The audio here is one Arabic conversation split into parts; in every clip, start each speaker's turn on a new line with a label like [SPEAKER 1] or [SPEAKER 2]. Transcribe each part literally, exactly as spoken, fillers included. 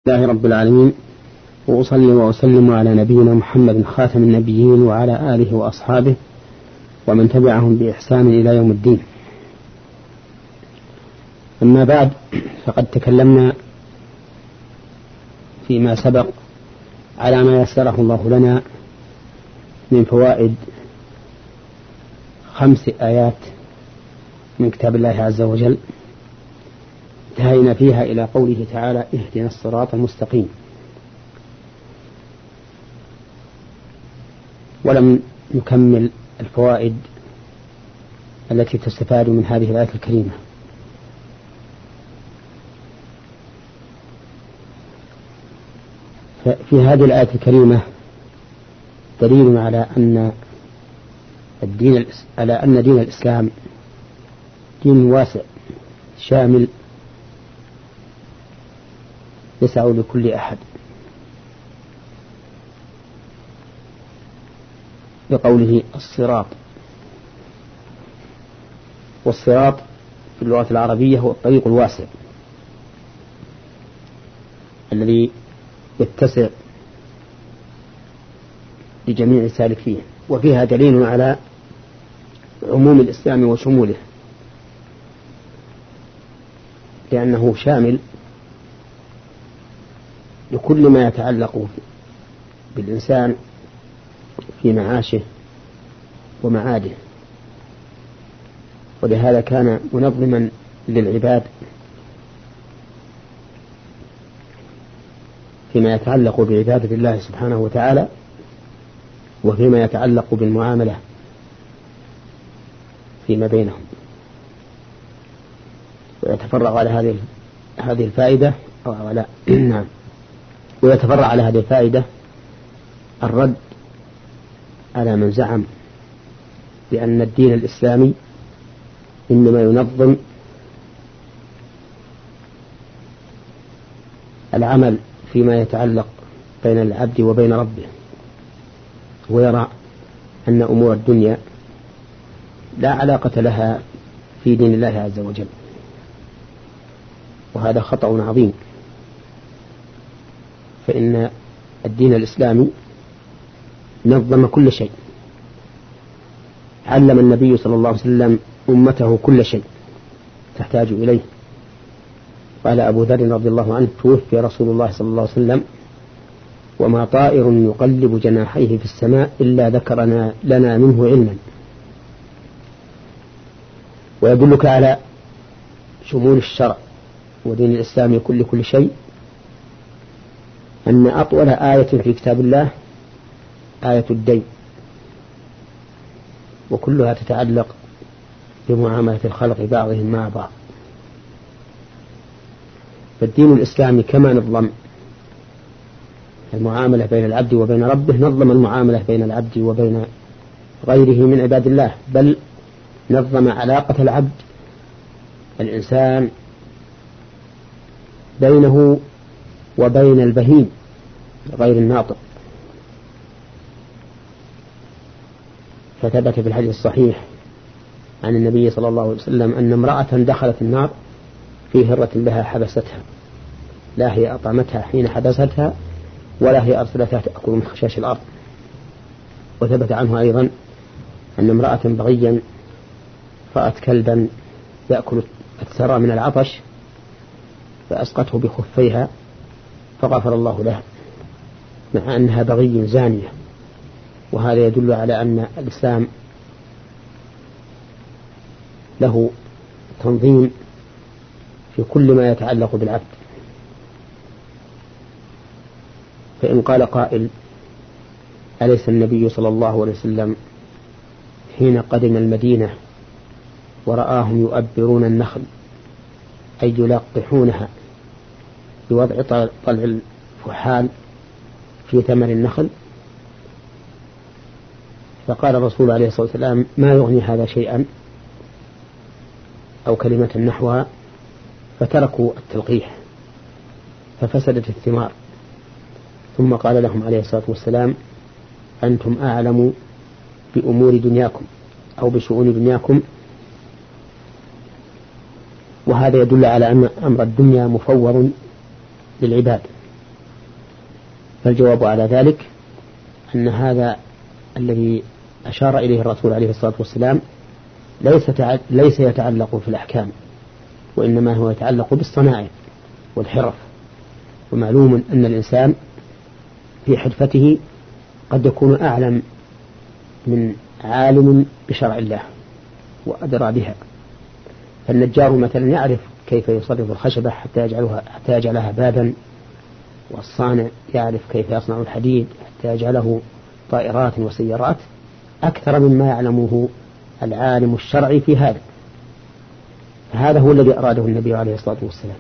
[SPEAKER 1] الله رب العالمين، وأصلي وأسلم على نبينا محمد خاتم النبيين وعلى آله وأصحابه ومن تبعهم بإحسان إلى يوم الدين. أما بعد، فقد تكلمنا فيما سبق على ما يسره الله لنا من فوائد خمس آيات من كتاب الله عز وجل، انتهينا فيها إلى قوله تعالى: اهدنا الصراط المستقيم. ولم نكمل الفوائد التي تستفاد من هذه الآية الكريمة. في هذه الآية الكريمة دليل على أن الدين على أن دين الإسلام دين واسع شامل يسع لكل أحد، بقوله الصراط. والصراط في اللغة العربية هو الطريق الواسع الذي يتسع لجميع سالك فيه، وفيها دليل على عموم الإسلام وشموله، لأنه شامل لكل ما يتعلق بالإنسان في معاشه ومعاده، ولهذا كان منظما للعباد فيما يتعلق بعبادة الله سبحانه وتعالى، وفيما يتعلق بالمعاملة فيما بينهم. ويتفرغ على هذه هذه الفائدة أو على نعم ويتفرع على هذه الفائدة الرد على من زعم بأن الدين الإسلامي إنما ينظم العمل فيما يتعلق بين العبد وبين ربه، ويرى أن أمور الدنيا لا علاقة لها في دين الله عز وجل، وهذا خطأ عظيم. فإن الدين الإسلامي نظم كل شيء، علم النبي صلى الله عليه وسلم أمته كل شيء تحتاج إليه. قال أبو ذر رضي الله عنه: توفي رسول الله صلى الله عليه وسلم وما طائر يقلب جناحيه في السماء إلا ذكرنا لنا منه علما. ويدلك على شمول الشرع ودين الإسلام كل كل شيء أن أطول آية في كتاب الله آية الدين، وكلها تتعلق بمعاملة الخلق بعضهم مع بعض. فالدين الإسلامي كما نظم المعاملة بين العبد وبين ربه، نظم المعاملة بين العبد وبين غيره من عباد الله، بل نظم علاقة العبد الإنسان بينه وبين البهيم غير الناطق. فثبت في الحديث الصحيح عن النبي صلى الله عليه وسلم أن امرأة دخلت النار في هرة لها حبستها، لا هي أطعمتها حين حبستها ولا هي أرسلتها تأكل من خشاش الأرض. وثبت عنه أيضا أن امرأة بغيا رأت كلبا يأكل الثرى من العطش فأسقته بخفيها فغفر الله لها، مع أنها بغي زانية. وهذا يدل على أن الإسلام له تنظيم في كل ما يتعلق بالعبد. فإن قال قائل: أليس النبي صلى الله عليه وسلم حين قدم المدينة ورآهم يؤبرون النخل أي يلقحونها بوضع طلع الفحال في ثمر النخل، فقال الرسول عليه الصلاة والسلام: ما يغني هذا شيئا، أو كلمة نحوها، فتركوا التلقيح ففسدت الثمار. ثم قال لهم عليه الصلاة والسلام: أنتم أعلم بأمور دنياكم أو بشؤون دنياكم. وهذا يدل على أن أمر الدنيا مفوض للعباد، فالجواب على ذلك أن هذا الذي أشار إليه الرسول عليه الصلاة والسلام ليس ليس يتعلق في الأحكام، وإنما هو يتعلق بالصنائع والحرف. ومعلوم أن الإنسان في حرفته قد يكون أعلم من عالم بشرع الله وأدرى بها. فالنجار مثلا يعرف كيف يصرف الخشبة حتى يجعلها حتى يجعلها بابا، والصانع يعرف كيف يصنع الحديد حتى يجعله طائرات وسيارات أكثر مما يعلمه العالم الشرعي في هذا. هذا هو الذي أراده النبي عليه الصلاة والسلام.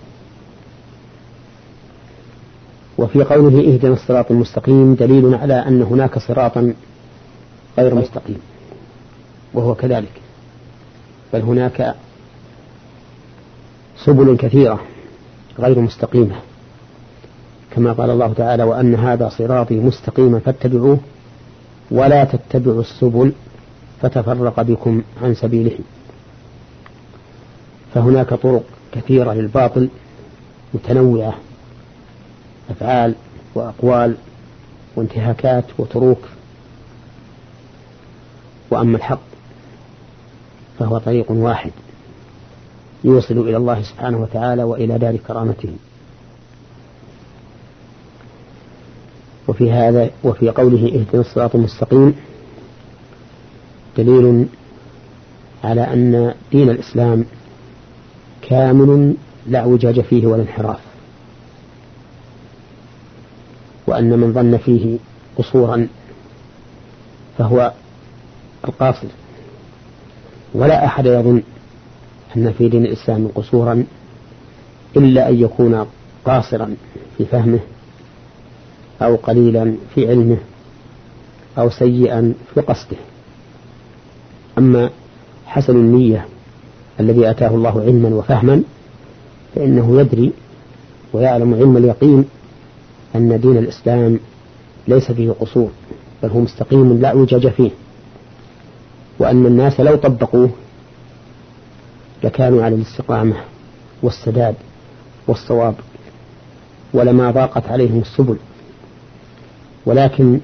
[SPEAKER 1] وفي قوله اهدنا الصراط المستقيم دليل على أن هناك صراطا غير مستقيم، وهو كذلك، بل هناك سبل كثيرة غير مستقيمة، كما قال الله تعالى وأن هذا صراطي مستقيما فاتبعوه ولا تتبعوا السبل فتفرق بكم عن سبيله. فهناك طرق كثيرة للباطل متنوعة، أفعال وأقوال وانتهاكات وتروك. وأما الحق فهو طريق واحد يوصل إلى الله سبحانه وتعالى وإلى دار كرامته. وفي هذا وفي قوله اهدنا الصراط المستقيم دليل على أن دين الإسلام كامل لا اعوجاج فيه ولا انحراف، وأن من ظن فيه قصورا فهو القاصر، ولا أحد يظن أن في دين الإسلام قصورا إلا أن يكون قاصرا في فهمه أو قليلا في علمه أو سيئا في قصده. أما حسن النية الذي أتاه الله علما وفهما فإنه يدري ويعلم علم اليقين أن دين الإسلام ليس فيه قصور، بل هو مستقيم لا اعوجاج فيه، وأن الناس لو طبقوه لكانوا على الاستقامة والسداد والصواب ولما ضاقت عليهم السبل. ولكن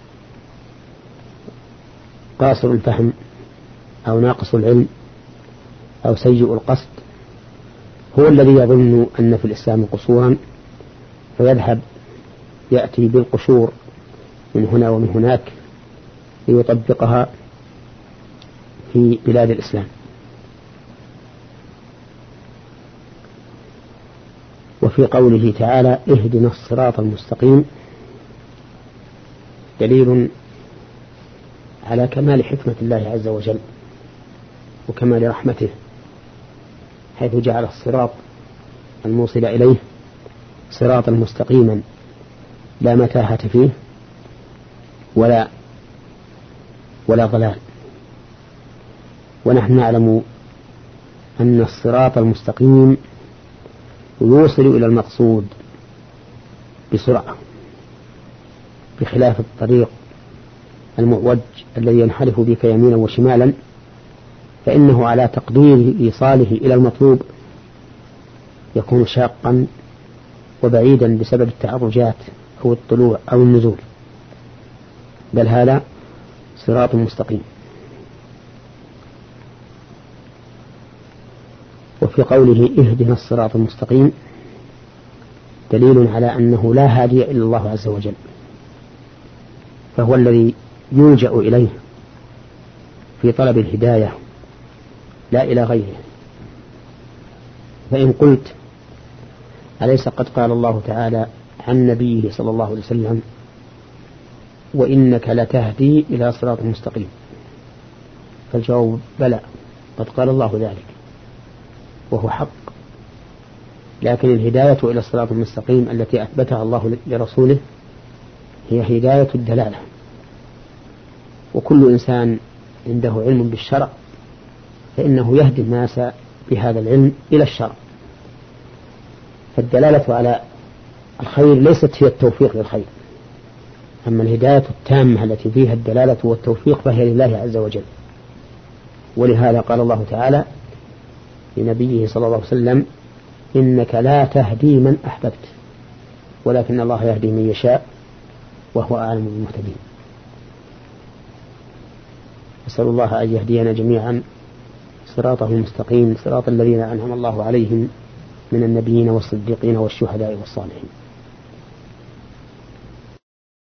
[SPEAKER 1] قاصر الفهم أو ناقص العلم أو سيء القصد هو الذي يظن أن في الإسلام قصورا، فيذهب يأتي بالقشور من هنا ومن هناك ليطبقها في بلاد الإسلام. وفي قوله تعالى اهدنا الصراط المستقيم دليل على كمال حكمة الله عز وجل وكمال رحمته، حيث جعل الصراط الموصل إليه صراطا مستقيما لا متاهة فيه ولا ولا ضلال. ونحن نعلم أن الصراط المستقيم يوصل إلى المقصود بسرعة، بخلاف الطريق المعوج الذي ينحرف بك يمينا وشمالا، فإنه على تقدير إيصاله إلى المطلوب يكون شاقا وبعيدا بسبب التعرجات أو الطلوع أو النزول، بل هذا صراط مستقيم. وفي قوله اهدنا الصراط المستقيم دليل على أنه لا هادي إلا الله عز وجل، فهو الذي يلجأ إليه في طلب الهداية لا إلى غيره. فإن قلت أليس قد قال الله تعالى عن نبيه صلى الله عليه وسلم وإنك لتهدي إلى صراط مستقيم؟ فالجواب بلى، قد قال الله ذلك وهو حق، لكن الهداية إلى الصراط المستقيم التي أثبتها الله لرسوله هي هداية الدلالة. وكل إنسان عنده علم بالشرع فإنه يهدي الناس بهذا العلم إلى الشرع. فالدلالة على الخير ليست هي التوفيق للخير، أما الهداية التامة التي فيها الدلالة والتوفيق فهي لله عز وجل. ولهذا قال الله تعالى لنبيه صلى الله عليه وسلم إنك لا تهدي من أحببت، ولكن الله يهدي من يشاء وهو أعلم بالمهتدين. أسأل الله أن يهدينا جميعا صراطه المستقيم، صراط الذين أنعم الله عليهم من النبيين والصديقين والشهداء والصالحين.